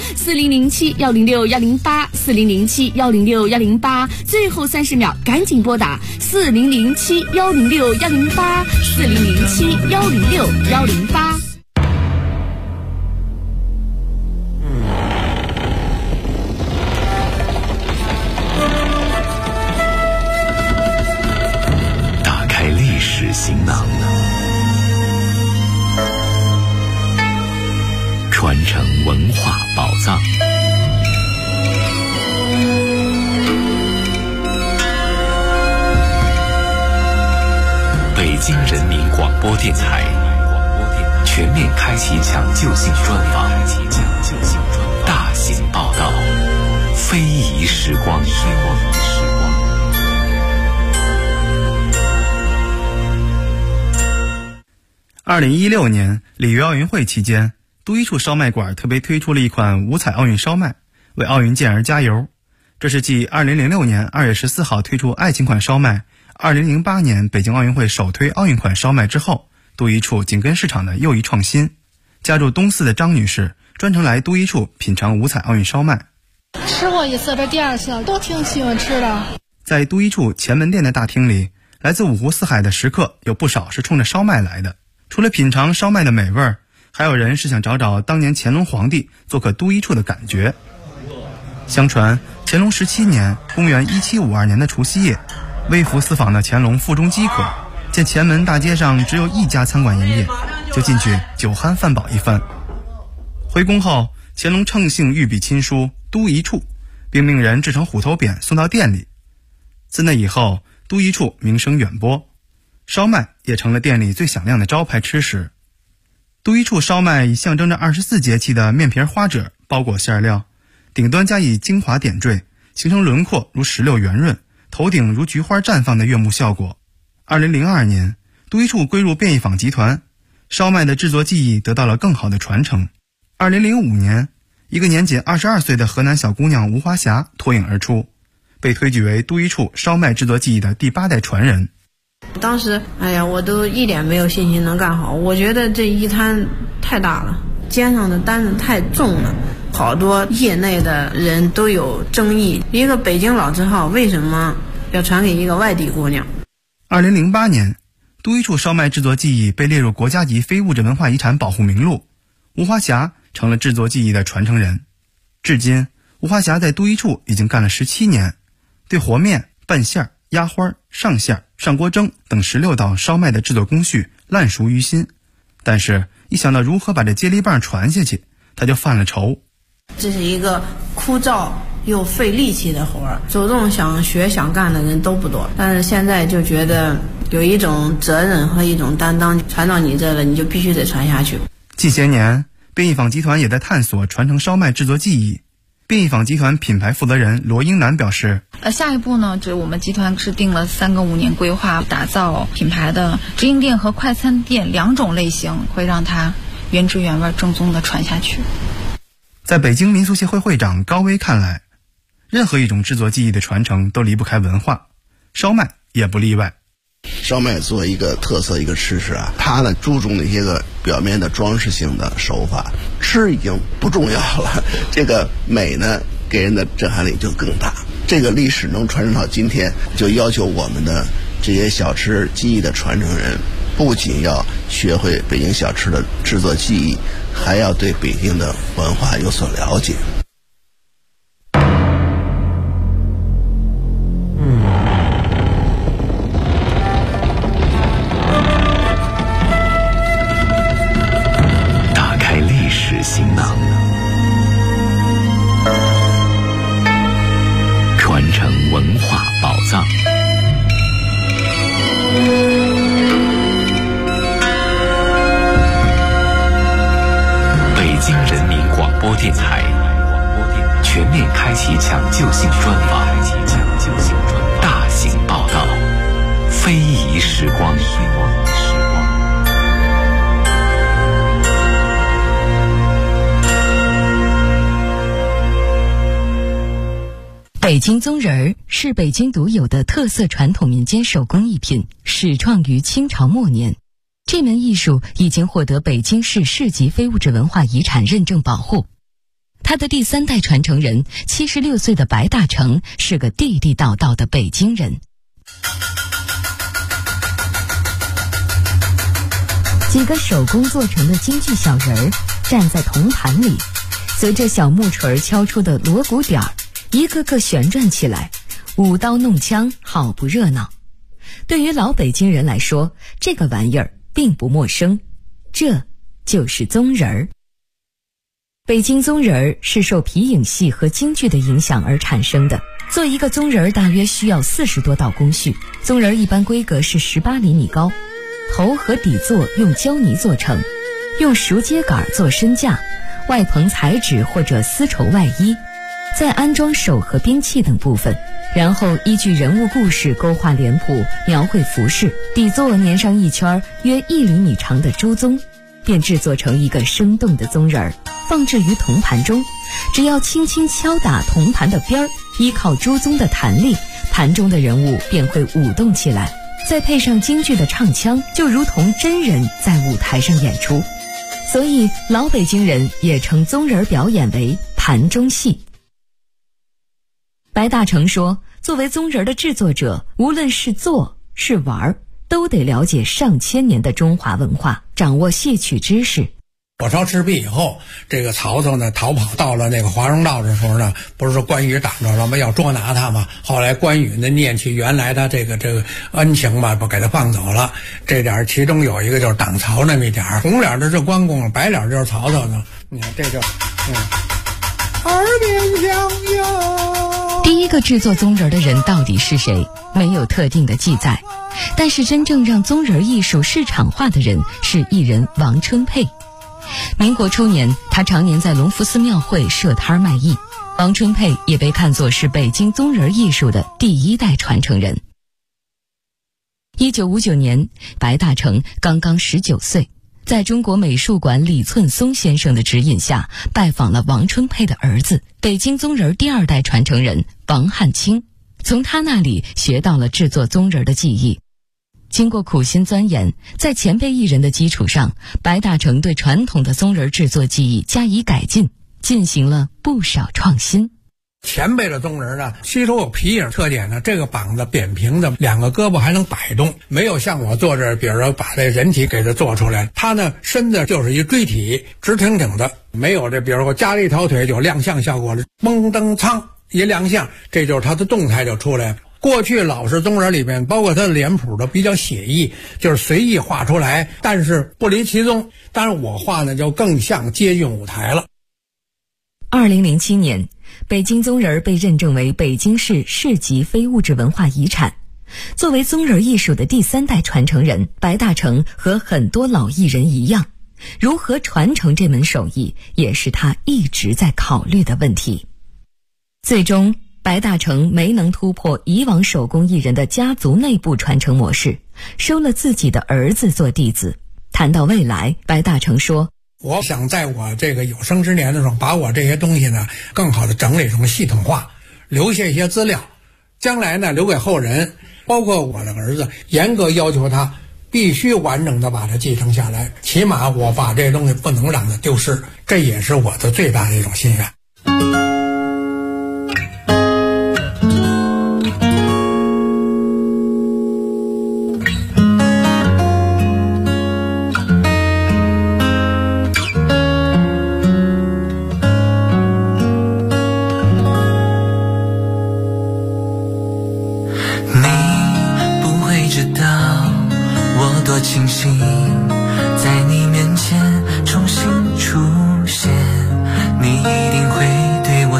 ？4007-106-108，4007-106-108，最后30秒，赶紧拨打4007-106-108，4007-106-108。 打开历史行囊，传承文化宝藏。北京人民广播电台全面开启抢救性专访，大型报道，非遗时光。 2016年里约奥运会期间，都一处烧麦馆特别推出了一款五彩奥运烧麦，为奥运健儿加油。这是继2006年2月14号推出爱情款烧麦，2008年北京奥运会首推奥运款烧麦之后，都一处紧跟市场的又一创新。家住东四的张女士专程来都一处品尝五彩奥运烧麦。 吃过一次，这第二次都挺喜欢吃的。 在都一处前门店的大厅里，来自五湖四海的食客有不少是冲着烧麦来的。除了品尝烧麦的美味，还有人是想找找当年乾隆皇帝做客都一处的感觉。相传乾隆17年，公元1752年的除夕夜，微服私访的乾隆腹中饥渴，见前门大街上只有一家餐馆营业，就进去酒酣饭饱一番。回宫后，乾隆乘兴御笔亲书都一处，并命人制成虎头匾送到店里。自那以后，都一处名声远播，烧麦也成了店里最响亮的招牌吃食。都一处烧麦以象征着24节气的面皮花褶包裹馅料，顶端加以精华点缀，形成轮廓如石榴圆润，头顶如菊花绽放的悦目效果。2002年，都一处归入便宜坊集团，烧麦的制作技艺得到了更好的传承。2005年，一个年仅22岁的河南小姑娘吴华霞脱颖而出，被推举为都一处烧麦制作技艺的第8代传人。 当时我都一点没有信心能干好，我觉得这一摊太大了，肩上的担子太重了，好多业内的人都有争议，一个北京老字号为什么要传给一个外地姑娘。 2008年，都一处烧麦制作技艺被列入国家级非物质文化遗产保护名录，吴华霞成了制作技艺的传承人。至今，吴华霞在都一处已经干了17年，对和面、拌馅、压花、上馅、上锅蒸等16道烧麦的制作工序烂熟于心。但是一想到如何把这接力棒传下去，他就犯了愁。 这是一个枯燥又费力气的活儿，主动想学想干的人都不多，但是现在就觉得有一种责任和一种担当，传到你这了，你就必须得传下去。 近些年，便宜坊集团也在探索传承烧麦制作技艺。便宜坊集团品牌负责人罗英南表示， 下一步呢，就是我们集团制定了3个5年规划，打造品牌的直营店和快餐店2种类型，会让它原汁原味正宗的传下去。 在北京民俗协会会长高威看来，任何一种制作技艺的传承都离不开文化，烧麦也不例外。 烧麦作为一个特色一个吃食它呢注重那些个表面的装饰性的手法，吃已经不重要了，这个美呢给人的震撼力就更大。这个历史能传承到今天，就要求我们的这些小吃技艺的传承人，不仅要学会北京小吃的制作技艺，还要对北京的文化有所了解。 行囊，传承文化宝藏。北京人民广播电台全面开启抢救性专访，大型报道，非遗时光。 北京宗人儿是北京独有的特色传统民间手工艺品，始创于清朝末年。这门艺术已经获得北京市市级非物质文化遗产认证保护。他的第3代传承人76岁的白大成是个地地道道的北京人。几个手工做成的京剧小人儿站在铜盘里，随着小木锤敲出的锣鼓点儿，一个个旋转起来，舞刀弄枪，好不热闹。对于老北京人来说，这个玩意儿并不陌生，这就是宗人儿。北京宗人儿是受皮影戏和京剧的影响而产生的。做一个宗人儿大约需要40多道工序，宗人儿一般规格是18厘米高，头和底座用胶泥做成，用熟秸秆做身架，外棚彩纸或者丝绸外衣，再安装手和兵器等部分，然后依据人物故事勾画脸谱，描绘服饰，底座粘上一圈约1厘米长的朱宗，便制作成一个生动的宗人儿，放置于铜盘中。只要轻轻敲打铜盘的边儿，依靠朱宗的弹力，盘中的人物便会舞动起来，再配上京剧的唱腔，就如同真人在舞台上演出。所以老北京人也称宗人表演为盘中戏。白大成说，作为宗人的制作者，无论是做是玩，都得了解上千年的中华文化，掌握戏曲知识。 火烧赤壁以后，这个曹操呢逃跑到了那个华容道的时候呢，不是说关羽挡着了吗？要捉拿他嘛。后来关羽呢念起原来他这个恩情嘛，不给他放走了。这点其中有一个就是挡曹那么一点，红脸的是关公，白脸就是曹操呢。你看这就耳边响哟。 第一个制作宗人的人到底是谁？没有特定的记载，但是真正让宗人艺术市场化的人是艺人王春佩。民国初年，他常年在隆福寺庙会设摊卖艺。王春佩也被看作是北京宗人艺术的第1代传承人。1959年，白大成刚刚19岁，在中国美术馆李寸松先生的指引下，拜访了王春佩的儿子，北京宗人第2代传承人王汉卿，从他那里学到了制作宗人的技艺。经过苦心钻研，在前辈艺人的基础上，白大成对传统的宗人制作技艺加以改进，进行了不少创新。 前辈的宗人呢，吸收有皮影特点呢，这个膀子扁平的，2个胳膊还能摆动，没有像我做这，比如说把这人体给它做出来，他呢身子就是一锥体，直挺挺的，没有这比如说加了一条腿就亮相效果了，嘣噔苍一亮相，这就是他的动态就出来了。过去老式宗人里面，包括他的脸谱都比较写意，就是随意画出来，但是不离其宗。当然我画呢就更像接近舞台了。 2007年，北京宗人被认证为北京市市级非物质文化遗产。作为宗人艺术的第3代传承人，白大成和很多老艺人一样，如何传承这门手艺，也是他一直在考虑的问题。最终白大成没能突破以往手工艺人的家族内部传承模式，收了自己的儿子做弟子。谈到未来，白大成说， 我想在我这个有生之年的时候，把我这些东西呢更好的整理成系统化，留下一些资料，将来呢留给后人，包括我的儿子，严格要求他必须完整的把它继承下来，起码我把这些东西不能让它丢失，这也是我的最大的一种心愿。 庆幸在你面前重新出现，你一定会对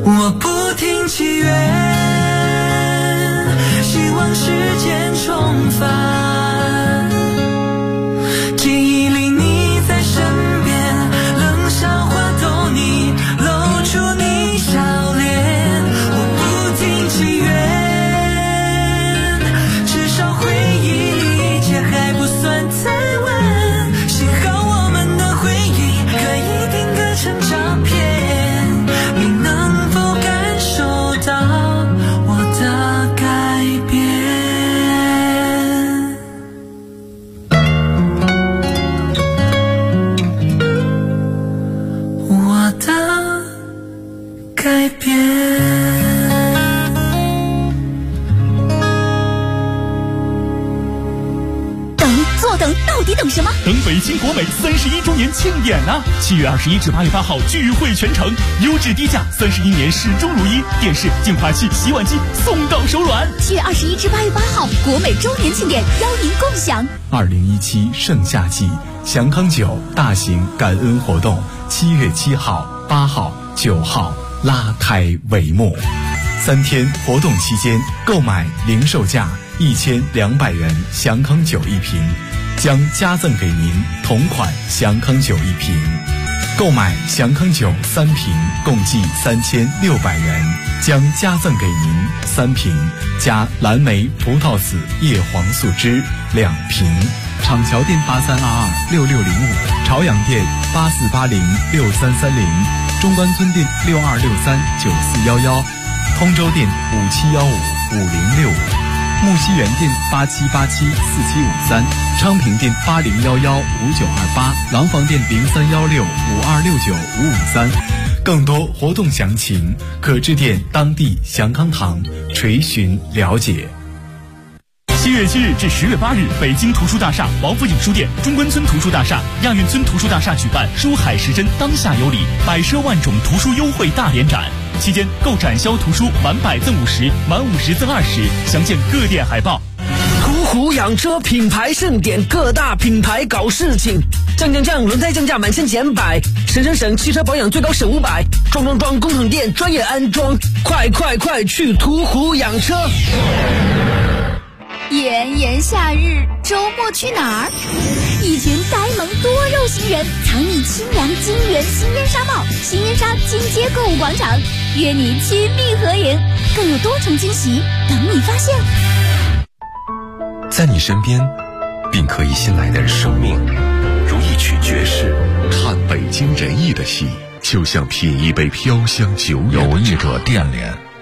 我不停祈愿，希望时间重返，记忆里你在身边，冷笑话逗你，露出你笑脸。我不停祈愿，至少回忆里一切还不算太晚，幸好我们的回忆可以定格成照片。 到底等什么？ 等北京国美31周年庆典啊！7月21至8月8号聚会全城，优质低价，31年始终如一，电视、净化器、洗碗机送到手软。 7月21至8月8号，国美周年庆典邀您共享。 2017盛夏季祥康酒大型感恩活动，7月7号、8号、9号拉开帷幕。3天活动期间，购买零售价1200元祥康酒1瓶，将加赠给您同款祥康酒1瓶。购买祥康酒3瓶，共计3600元，将加赠给您3瓶加蓝莓葡萄籽叶黄素汁2瓶。 厂桥店83226605，朝阳店84806330，中关村店62639411，通州店57155065。木樨园店87874753，昌平店80115928，廊坊店031652695553。 更多活动详情可致电当地祥康堂垂询了解。 7月7日至10月8日，北京图书大厦、王府井书店、中关村图书大厦、亚运村图书大厦举办书海时针当下有礼，百奢万种图书优惠大联展。期间购展销图书满100赠50，满50赠20，详见各店海报。 途虎养车品牌盛典，各大品牌搞事情，降，轮胎降价满1000减100，省，汽车保养最高省500，装，工厂店专业安装，快去途虎养车。 炎夏日，周末去哪儿？一群呆萌多肉型人藏匿清凉金源新烟沙帽、新烟沙金街购物广场，约你亲密合影，更有多重惊喜等你发现。 在你身边，并可以信赖的生命，如一曲爵士。看北京人艺的戏，就像品一杯飘香久远。 有意者电联